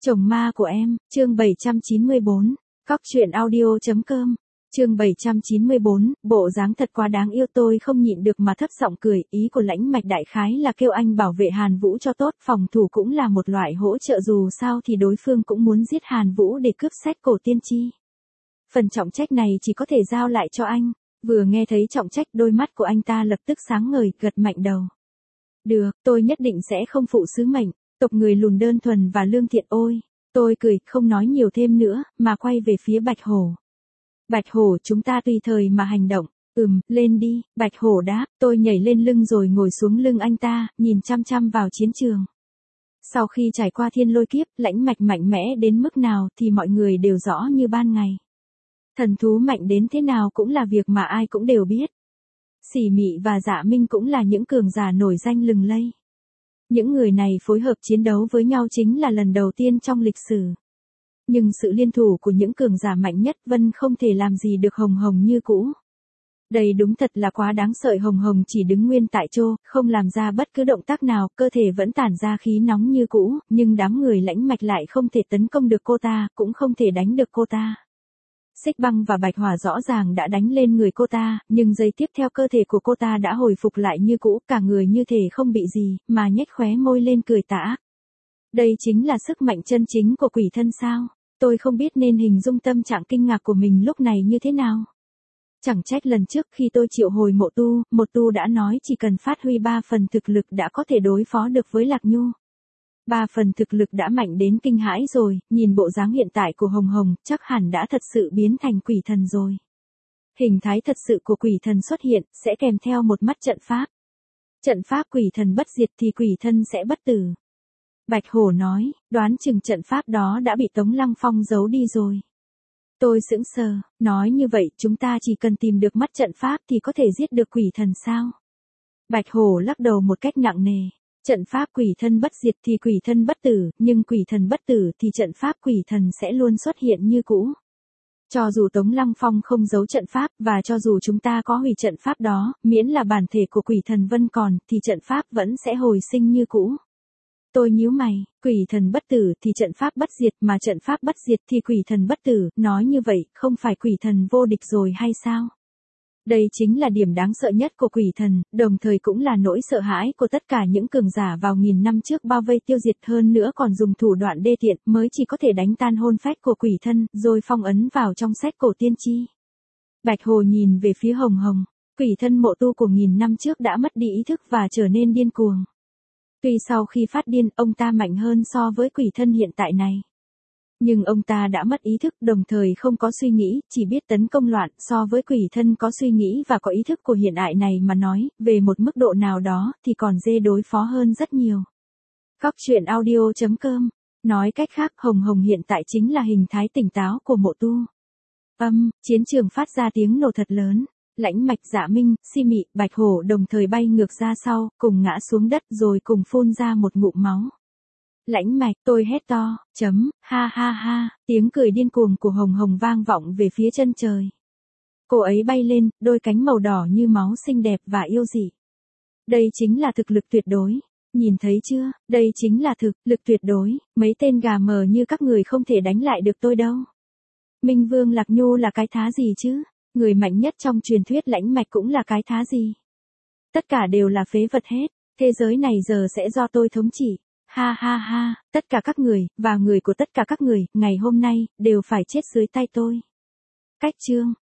Chồng ma của em, chương 794, Cóc truyện audio.com, chương 794, bộ dáng thật quá đáng yêu. Tôi không nhịn được mà thấp giọng cười, ý của Lãnh Mạch đại khái là kêu anh bảo vệ Hàn Vũ cho tốt, phòng thủ cũng là một loại hỗ trợ, dù sao thì đối phương cũng muốn giết Hàn Vũ để cướp sách cổ tiên tri. Phần trọng trách này chỉ có thể giao lại cho anh. Vừa nghe thấy trọng trách, đôi mắt của anh ta lập tức sáng ngời, gật mạnh đầu. Được, tôi nhất định sẽ không phụ sứ mệnh. Tộc người lùn đơn thuần và lương thiện ôi. Tôi cười, không nói nhiều thêm nữa, mà quay về phía Bạch Hổ. Bạch Hổ, chúng ta tùy thời mà hành động. Lên đi, Bạch Hổ đáp. Tôi nhảy lên lưng rồi ngồi xuống lưng anh ta, nhìn chăm chăm vào chiến trường. Sau khi trải qua thiên lôi kiếp, Lãnh Mạch mạnh mẽ đến mức nào thì mọi người đều rõ như ban ngày. Thần thú mạnh đến thế nào cũng là việc mà ai cũng đều biết. Xỉ Mị và Dạ Minh cũng là những cường giả nổi danh lừng lẫy. Những người này phối hợp chiến đấu với nhau chính là lần đầu tiên trong lịch sử. Nhưng sự liên thủ của những cường giả mạnh nhất Vân không thể làm gì được Hồng Hồng như cũ. Đây đúng thật là quá đáng sợ. Hồng Hồng chỉ đứng nguyên tại chỗ, không làm ra bất cứ động tác nào, cơ thể vẫn tản ra khí nóng như cũ, nhưng đám người Lãnh Mạch lại không thể tấn công được cô ta, cũng không thể đánh được cô ta. Xích Băng và Bạch Hỏa rõ ràng đã đánh lên người cô ta, nhưng giây tiếp theo cơ thể của cô ta đã hồi phục lại như cũ, cả người như thể không bị gì, mà nhếch khóe môi lên cười tà ác. Đây chính là sức mạnh chân chính của quỷ thân sao? Tôi không biết nên hình dung tâm trạng kinh ngạc của mình lúc này như thế nào. Chẳng trách lần trước khi tôi triệu hồi Mộ Tu đã nói chỉ cần phát huy 3 phần thực lực đã có thể đối phó được với Lạc Nhu. 3 phần thực lực đã mạnh đến kinh hãi rồi, nhìn bộ dáng hiện tại của Hồng Hồng, chắc hẳn đã thật sự biến thành quỷ thần rồi. Hình thái thật sự của quỷ thần xuất hiện, sẽ kèm theo một mắt trận pháp. Trận pháp quỷ thần bất diệt thì quỷ thân sẽ bất tử. Bạch Hổ nói, đoán chừng trận pháp đó đã bị Tống Lăng Phong giấu đi rồi. Tôi sững sờ, nói như vậy chúng ta chỉ cần tìm được mắt trận pháp thì có thể giết được quỷ thần sao? Bạch Hổ lắc đầu một cách nặng nề. Trận pháp quỷ thân bất diệt thì quỷ thân bất tử, nhưng quỷ thần bất tử thì trận pháp quỷ thần sẽ luôn xuất hiện như cũ. Cho dù Tống Lăng Phong không giấu trận pháp, và cho dù chúng ta có hủy trận pháp đó, miễn là bản thể của quỷ thần vẫn còn, thì trận pháp vẫn sẽ hồi sinh như cũ. Tôi nhíu mày, quỷ thần bất tử thì trận pháp bất diệt, mà trận pháp bất diệt thì quỷ thần bất tử, nói như vậy, không phải quỷ thần vô địch rồi hay sao? Đây chính là điểm đáng sợ nhất của quỷ thần, đồng thời cũng là nỗi sợ hãi của tất cả những cường giả vào nghìn năm trước bao vây tiêu diệt, hơn nữa còn dùng thủ đoạn đê tiện mới chỉ có thể đánh tan hồn phách của quỷ thân, rồi phong ấn vào trong sách cổ tiên tri. Bạch Hồ nhìn về phía Hồng Hồng, quỷ thân Mộ Tu của nghìn năm trước đã mất đi ý thức và trở nên điên cuồng. Tuy sau khi phát điên, ông ta mạnh hơn so với quỷ thân hiện tại này. Nhưng ông ta đã mất ý thức, đồng thời không có suy nghĩ, chỉ biết tấn công loạn. So với quỷ thân có suy nghĩ và có ý thức của hiện tại này mà nói, về một mức độ nào đó thì còn dễ đối phó hơn rất nhiều. Cóc truyện audio.com. Nói cách khác, Hồng Hồng hiện tại chính là hình thái tỉnh táo của Mộ Tu. Chiến trường phát ra tiếng nổ thật lớn. Lãnh Mạch, Dạ Minh, Xỉ Mị, Bạch Hổ đồng thời bay ngược ra sau, cùng ngã xuống đất rồi cùng phun ra một ngụm máu. Lãnh Mạch, tôi hét to, ha ha ha, tiếng cười điên cuồng của Hồng Hồng vang vọng về phía chân trời. Cô ấy bay lên, đôi cánh màu đỏ như máu xinh đẹp và yêu dị. Đây chính là thực lực tuyệt đối. Nhìn thấy chưa, đây chính là thực lực tuyệt đối, mấy tên gà mờ như các người không thể đánh lại được tôi đâu. Minh Vương Lạc Nhu là cái thá gì chứ? Người mạnh nhất trong truyền thuyết Lãnh Mạch cũng là cái thá gì? Tất cả đều là phế vật hết, thế giới này giờ sẽ do tôi thống trị. Ha ha ha, tất cả các người, và người của tất cả các người, ngày hôm nay, đều phải chết dưới tay tôi. Cách chương